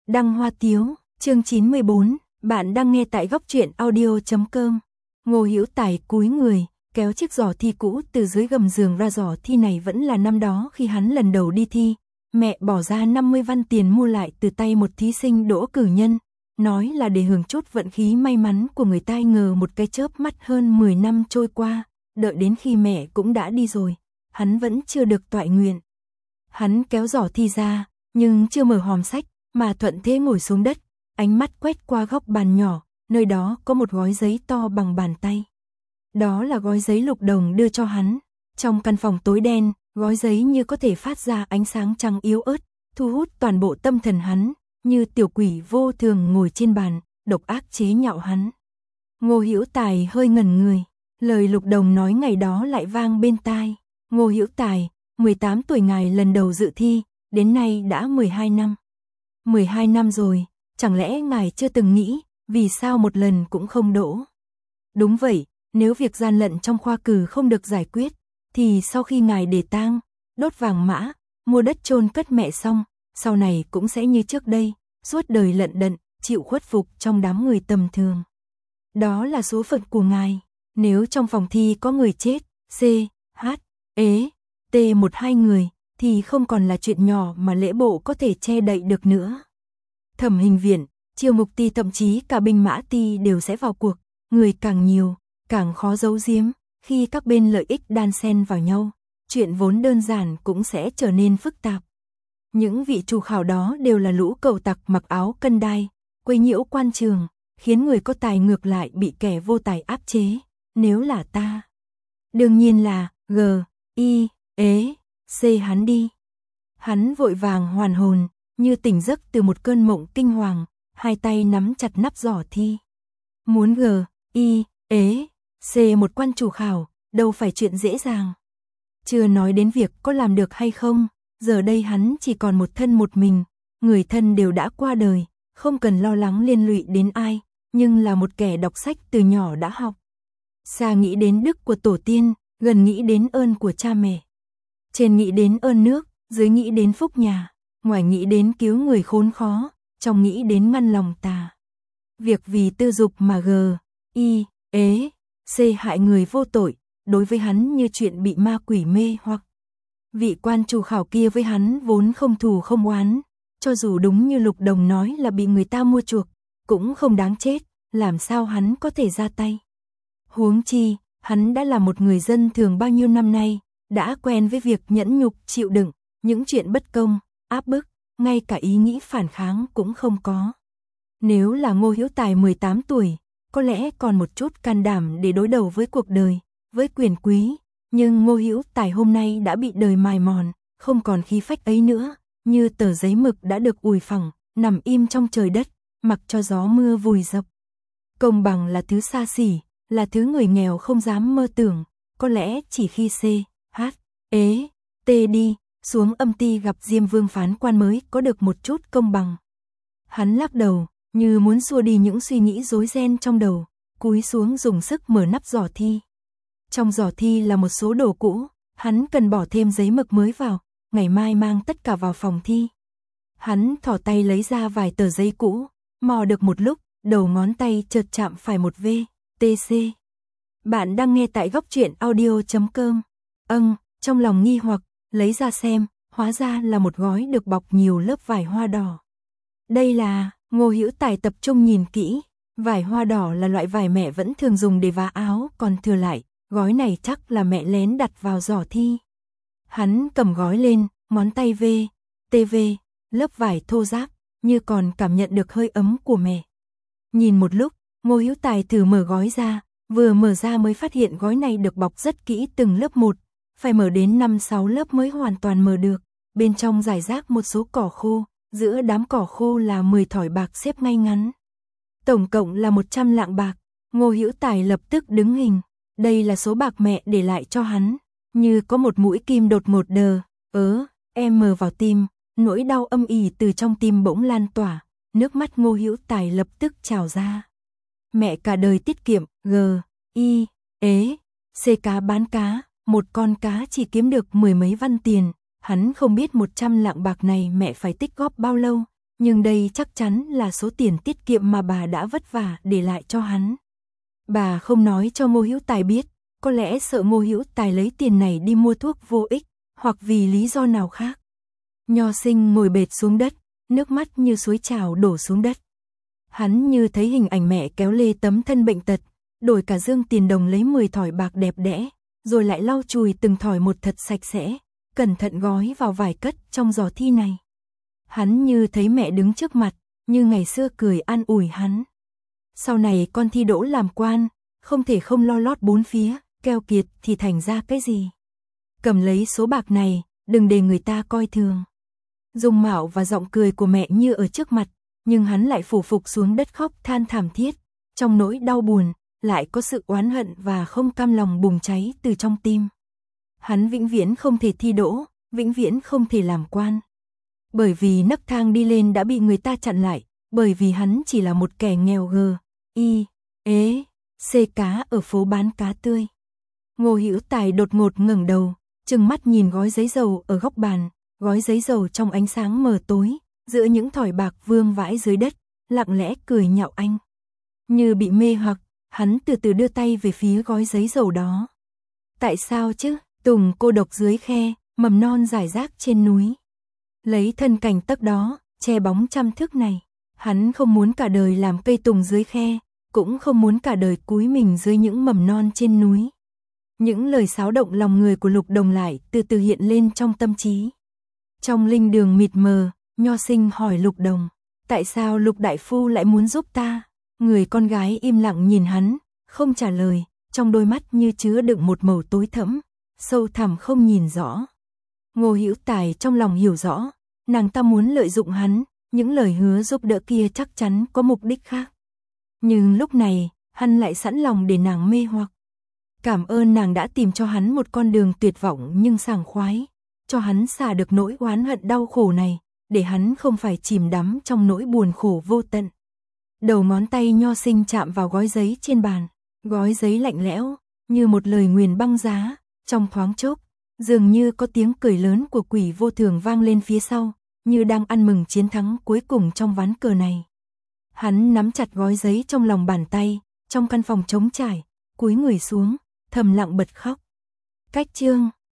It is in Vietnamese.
Đăng Hoa Tiếu, chương 94, bạn đang nghe tại góc truyện audio.com. Ngô Hữu Tài cúi người, kéo chiếc giỏ thi cũ từ dưới gầm giường ra. Giỏ thi này vẫn là năm đó khi hắn lần đầu đi thi, mẹ bỏ ra 50 văn tiền mua lại từ tay một thí sinh đỗ cử nhân, nói là để hưởng chút vận khí may mắn của người ta. Ngờ một cái chớp mắt hơn 10 năm trôi qua, đợi đến khi mẹ cũng đã đi rồi, hắn vẫn chưa được toại nguyện. Hắn kéo giỏ thi ra, nhưng chưa mở hòm sách, mà thuận thế ngồi xuống đất, ánh mắt quét qua góc bàn nhỏ, nơi đó có một gói giấy to bằng bàn tay. Đó là gói giấy Lục Đồng đưa cho hắn. Trong căn phòng tối đen, gói giấy như có thể phát ra ánh sáng trắng yếu ớt, thu hút toàn bộ tâm thần hắn, như tiểu quỷ vô thường ngồi trên bàn, độc ác chế nhạo hắn. Ngô Hữu Tài hơi ngẩn người, lời Lục Đồng nói ngày đó lại vang bên tai. Ngô Hữu Tài, 18 tuổi ngài lần đầu dự thi, đến nay đã 12 năm. 12 năm rồi, chẳng lẽ ngài chưa từng nghĩ, vì sao một lần cũng không đỗ? Đúng vậy, nếu việc gian lận trong khoa cử không được giải quyết, thì sau khi ngài đề tang, đốt vàng mã, mua đất chôn cất mẹ xong, sau này cũng sẽ như trước đây, suốt đời lận đận, chịu khuất phục trong đám người tầm thường. Đó là số phận của ngài. Nếu trong phòng thi có người chết, C, H, E, T 1-2 người, thì không còn là chuyện nhỏ mà lễ bộ có thể che đậy được nữa. Thẩm hình viện, chiêu mục ty, thậm chí cả binh mã ty đều sẽ vào cuộc. Người càng nhiều, càng khó giấu giếm. Khi các bên lợi ích đan xen vào nhau, chuyện vốn đơn giản cũng sẽ trở nên phức tạp. Những vị chủ khảo đó đều là lũ cẩu tặc mặc áo cân đai, quấy nhiễu quan trường, khiến người có tài ngược lại bị kẻ vô tài áp chế. Nếu là ta, đương nhiên là G, I, E, C hắn đi. Hắn vội vàng hoàn hồn, như tỉnh giấc từ một cơn mộng kinh hoàng, hai tay nắm chặt nắp giỏ thi. Muốn G, I, E, C một quan chủ khảo, đâu phải chuyện dễ dàng. Chưa nói đến việc có làm được hay không, giờ đây hắn chỉ còn một thân một mình, người thân đều đã qua đời, không cần lo lắng liên lụy đến ai, nhưng là một kẻ đọc sách từ nhỏ đã học. Xa nghĩ đến đức của tổ tiên, gần nghĩ đến ơn của cha mẹ. Trên nghĩ đến ơn nước, dưới nghĩ đến phúc nhà, ngoài nghĩ đến cứu người khốn khó, trong nghĩ đến ngăn lòng tà. Việc vì tư dục mà G, I, E, C hại người vô tội, đối với hắn như chuyện bị ma quỷ mê hoặc. Vị quan chủ khảo kia với hắn vốn không thù không oán, cho dù đúng như Lục Đồng nói là bị người ta mua chuộc, cũng không đáng chết, làm sao hắn có thể ra tay. Huống chi, hắn đã là một người dân thường bao nhiêu năm nay, đã quen với việc nhẫn nhục chịu đựng, những chuyện bất công, áp bức, ngay cả ý nghĩ phản kháng cũng không có. Nếu là Ngô Hữu Tài 18 tuổi, có lẽ còn một chút can đảm để đối đầu với cuộc đời, với quyền quý, nhưng Ngô Hữu Tài hôm nay đã bị đời mài mòn, không còn khí phách ấy nữa, như tờ giấy mực đã được ủi phẳng, nằm im trong trời đất, mặc cho gió mưa vùi dập. Công bằng là thứ xa xỉ, là thứ người nghèo không dám mơ tưởng, có lẽ chỉ khi C, H, E, T đi xuống âm ty gặp Diêm Vương phán quan mới có được một chút công bằng. Hắn lắc đầu, như muốn xua đi những suy nghĩ rối ren trong đầu, cúi xuống dùng sức mở nắp giỏ thi. Trong giỏ thi là một số đồ cũ, hắn cần bỏ thêm giấy mực mới vào, ngày mai mang tất cả vào phòng thi. Hắn thò tay lấy ra vài tờ giấy cũ, mò được một lúc, đầu ngón tay chợt chạm phải một V, TC. Bạn đang nghe tại góc truyện audio.com. Trong lòng nghi hoặc, lấy ra xem, hóa ra là một gói được bọc nhiều lớp vải hoa đỏ. Đây là, Ngô Hữu Tài tập trung nhìn kỹ, vải hoa đỏ là loại vải mẹ vẫn thường dùng để vá áo, còn thừa lại, gói này chắc là mẹ lén đặt vào giỏ thi. Hắn cầm gói lên, ngón tay V, TV, lớp vải thô ráp, như còn cảm nhận được hơi ấm của mẹ. Nhìn một lúc, Ngô Hữu Tài thử mở gói ra, vừa mở ra mới phát hiện gói này được bọc rất kỹ từng lớp một, phải mở đến 5-6 lớp mới hoàn toàn mở được. Bên trong rải rác một số cỏ khô, giữa đám cỏ khô là 10 thỏi bạc xếp ngay ngắn. Tổng cộng là 100 lạng bạc. Ngô Hữu Tài lập tức đứng hình. Đây là số bạc mẹ để lại cho hắn, như có một mũi kim đột ngột em vào tim, nỗi đau âm ỉ từ trong tim bỗng lan tỏa, nước mắt Ngô Hữu Tài lập tức trào ra. Mẹ cả đời tiết kiệm, G, I, E, C cá bán cá, một con cá chỉ kiếm được 10 mấy văn tiền, hắn không biết 100 lạng bạc này mẹ phải tích góp bao lâu, nhưng đây chắc chắn là số tiền tiết kiệm mà bà đã vất vả để lại cho hắn. Bà không nói cho Ngô Hữu Tài biết, có lẽ sợ Ngô Hữu Tài lấy tiền này đi mua thuốc vô ích, hoặc vì lý do nào khác. Nho Sinh ngồi bệt xuống đất, nước mắt như suối trào đổ xuống đất. Hắn như thấy hình ảnh mẹ kéo lê tấm thân bệnh tật, đổi cả dương tiền đồng lấy 10 thỏi bạc đẹp đẽ, rồi lại lau chùi từng thỏi một thật sạch sẽ, cẩn thận gói vào vải cất trong giỏ thi này. Hắn như thấy mẹ đứng trước mặt, như ngày xưa cười an ủi hắn. Sau này con thi đỗ làm quan, không thể không lo lót bốn phía, keo kiệt thì thành ra cái gì. Cầm lấy số bạc này, đừng để người ta coi thường. Dung mạo và giọng cười của mẹ như ở trước mặt, nhưng hắn lại phủ phục xuống đất khóc than thảm thiết. Trong nỗi đau buồn, lại có sự oán hận và không cam lòng bùng cháy từ trong tim. Hắn vĩnh viễn không thể thi đỗ, vĩnh viễn không thể làm quan. Bởi vì nấc thang đi lên đã bị người ta chặn lại, bởi vì hắn chỉ là một kẻ nghèo xê cá ở phố bán cá tươi. Ngô Hữu Tài đột ngột ngẩng đầu, trừng mắt nhìn gói giấy dầu ở góc bàn, gói giấy dầu trong ánh sáng mờ tối, giữa những thỏi bạc vương vãi dưới đất, lặng lẽ cười nhạo anh. Như bị mê hoặc, hắn từ từ đưa tay về phía gói giấy dầu đó. Tại sao chứ? Tùng cô độc dưới khe, mầm non rải rác trên núi. Lấy thân cành tấc đó, che bóng trăm thước này. Hắn không muốn cả đời làm cây tùng dưới khe, cũng không muốn cả đời cúi mình dưới những mầm non trên núi. Những lời xáo động lòng người của Lục Đồng lại từ từ hiện lên trong tâm trí. Trong linh đường mịt mờ, Nho Sinh hỏi Lục Đồng, tại sao Lục Đại Phu lại muốn giúp ta? Người con gái im lặng nhìn hắn, không trả lời, trong đôi mắt như chứa đựng một màu tối thẫm, sâu thẳm không nhìn rõ. Ngô Hữu Tài trong lòng hiểu rõ, nàng ta muốn lợi dụng hắn, những lời hứa giúp đỡ kia chắc chắn có mục đích khác. Nhưng lúc này, hắn lại sẵn lòng để nàng mê hoặc. Cảm ơn nàng đã tìm cho hắn một con đường tuyệt vọng nhưng sảng khoái, cho hắn xả được nỗi oán hận đau khổ này, để hắn không phải chìm đắm trong nỗi buồn khổ vô tận. Đầu ngón tay Nho Sinh chạm vào gói giấy trên bàn, gói giấy lạnh lẽo, như một lời nguyền băng giá, trong thoáng chốc, dường như có tiếng cười lớn của quỷ vô thường vang lên phía sau, như đang ăn mừng chiến thắng cuối cùng trong ván cờ này. Hắn nắm chặt gói giấy trong lòng bàn tay, trong căn phòng trống trải, cúi người xuống, thầm lặng bật khóc. Cách chương